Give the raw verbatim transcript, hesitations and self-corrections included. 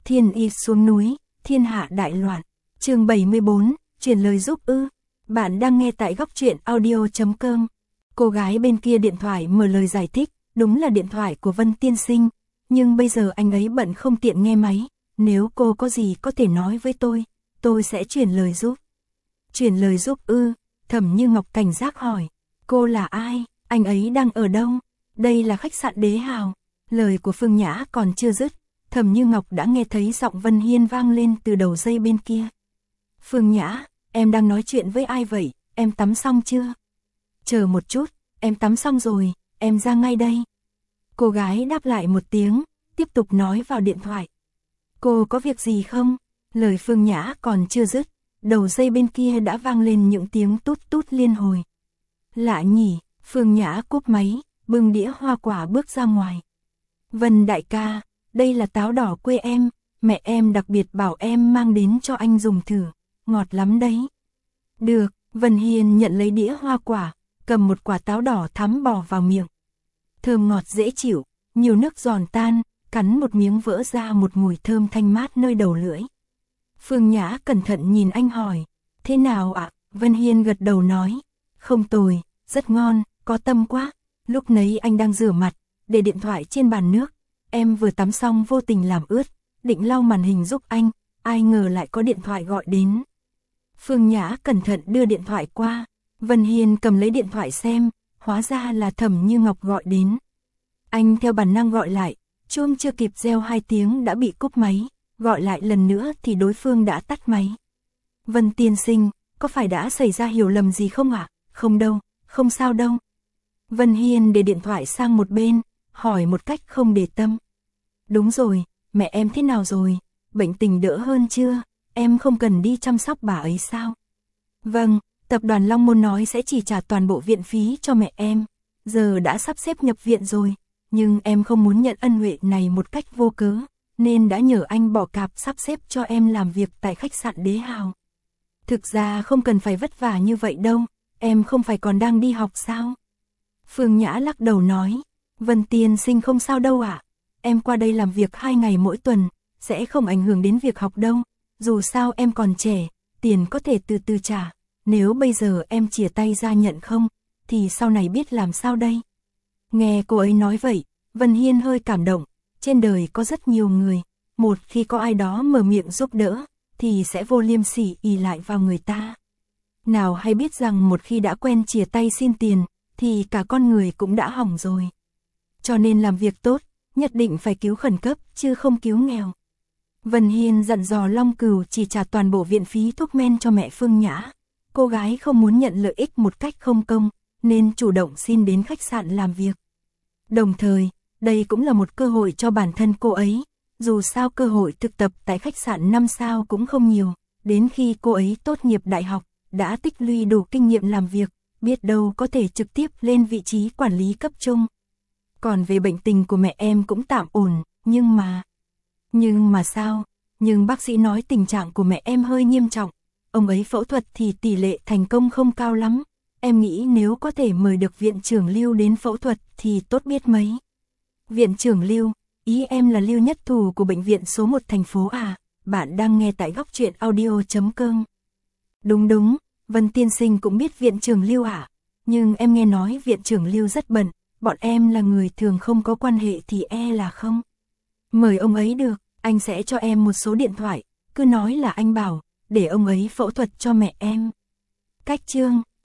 Thiên y xuống núi, thiên hạ đại loạn. Chương bảy mươi bốn, truyền lời giúp ư. Bạn đang nghe tại góc truyện audio chấm com. Cô gái bên kia điện thoại mở lời giải thích, đúng là điện thoại của Vân tiên sinh, nhưng bây giờ anh ấy bận không tiện nghe máy, nếu cô có gì có thể nói với tôi, tôi sẽ truyền lời giúp. Truyền lời giúp ư? Thẩm Như Ngọc cảnh giác hỏi, cô là ai, anh ấy đang ở đâu? Đây là khách sạn Đế Hào. Lời của Phương Nhã còn chưa dứt, Thẩm Như Ngọc đã nghe thấy giọng Vân Hiên vang lên từ đầu dây bên kia. Phương Nhã, em đang nói chuyện với ai vậy, em tắm xong chưa? Chờ một chút, em tắm xong rồi, em ra ngay đây. Cô gái đáp lại một tiếng, tiếp tục nói vào điện thoại. Cô có việc gì không? Lời Phương Nhã còn chưa dứt, đầu dây bên kia đã vang lên những tiếng tút tút liên hồi. Lạ nhỉ, Phương Nhã cúp máy, bưng đĩa hoa quả bước ra ngoài. Vân đại ca, đây là táo đỏ quê em, mẹ em đặc biệt bảo em mang đến cho anh dùng thử, ngọt lắm đấy. Được, Vân Hiên nhận lấy đĩa hoa quả, cầm một quả táo đỏ thắm bỏ vào miệng. Thơm ngọt dễ chịu, nhiều nước giòn tan, cắn một miếng vỡ ra một mùi thơm thanh mát nơi đầu lưỡi. Phương Nhã cẩn thận nhìn anh hỏi, thế nào ạ? Vân Hiên gật đầu nói, không tồi, rất ngon, có tâm quá. Lúc nấy anh đang rửa mặt, để điện thoại trên bàn nước, em vừa tắm xong vô tình làm ướt, định lau màn hình giúp anh, ai ngờ lại có điện thoại gọi đến. Phương Nhã cẩn thận đưa điện thoại qua, Vân Hiên cầm lấy điện thoại xem, hóa ra là Thẩm Như Ngọc gọi đến. Anh theo bản năng gọi lại, chuông chưa kịp reo hai tiếng đã bị cúp máy, gọi lại lần nữa thì đối phương đã tắt máy. Vân tiên sinh, có phải đã xảy ra hiểu lầm gì không ạ? À? Không đâu, không sao đâu. Vân Hiên để điện thoại sang một bên, hỏi một cách không để tâm. Đúng rồi, mẹ em thế nào rồi? Bệnh tình đỡ hơn chưa? Em không cần đi chăm sóc bà ấy sao? Vâng, tập đoàn Long Môn nói sẽ chỉ trả toàn bộ viện phí cho mẹ em. Giờ đã sắp xếp nhập viện rồi, nhưng em không muốn nhận ân huệ này một cách vô cớ, nên đã nhờ anh bỏ cạp sắp xếp cho em làm việc tại khách sạn Đế Hào. Thực ra không cần phải vất vả như vậy đâu, em không phải còn đang đi học sao? Phương Nhã lắc đầu nói, Vân tiên sinh không sao đâu ạ, à? Em qua đây làm việc hai ngày mỗi tuần, sẽ không ảnh hưởng đến việc học đâu, dù sao em còn trẻ, tiền có thể từ từ trả, nếu bây giờ em chìa tay ra nhận không, thì sau này biết làm sao đây? Nghe cô ấy nói vậy, Vân Hiên hơi cảm động, trên đời có rất nhiều người, một khi có ai đó mở miệng giúp đỡ, thì sẽ vô liêm sỉ ỷ lại vào người ta. Nào hay biết rằng một khi đã quen chìa tay xin tiền, thì cả con người cũng đã hỏng rồi. Cho nên làm việc tốt, nhất định phải cứu khẩn cấp, chứ không cứu nghèo. Vân Hiên dặn dò Long Cửu chỉ trả toàn bộ viện phí thuốc men cho mẹ Phương Nhã. Cô gái không muốn nhận lợi ích một cách không công, nên chủ động xin đến khách sạn làm việc. Đồng thời, đây cũng là một cơ hội cho bản thân cô ấy, dù sao cơ hội thực tập tại khách sạn năm sao cũng không nhiều, đến khi cô ấy tốt nghiệp đại học, đã tích lũy đủ kinh nghiệm làm việc, biết đâu có thể trực tiếp lên vị trí quản lý cấp trung. Còn về bệnh tình của mẹ em cũng tạm ổn, nhưng mà... Nhưng mà sao? Nhưng bác sĩ nói tình trạng của mẹ em hơi nghiêm trọng, ông ấy phẫu thuật thì tỷ lệ thành công không cao lắm. Em nghĩ nếu có thể mời được viện trưởng Lưu đến phẫu thuật thì tốt biết mấy. Viện trưởng Lưu, ý em là Lưu Nhất Thù của bệnh viện số một thành phố à? Bạn đang nghe tại góc truyện audio chấm com. Đúng đúng, Vân tiên sinh cũng biết viện trưởng Lưu à? Nhưng em nghe nói viện trưởng Lưu rất bận, bọn em là người thường không có quan hệ thì e là không. Mời ông ấy được, anh sẽ cho em một số điện thoại, cứ nói là anh bảo, để ông ấy phẫu thuật cho mẹ em. Cách chương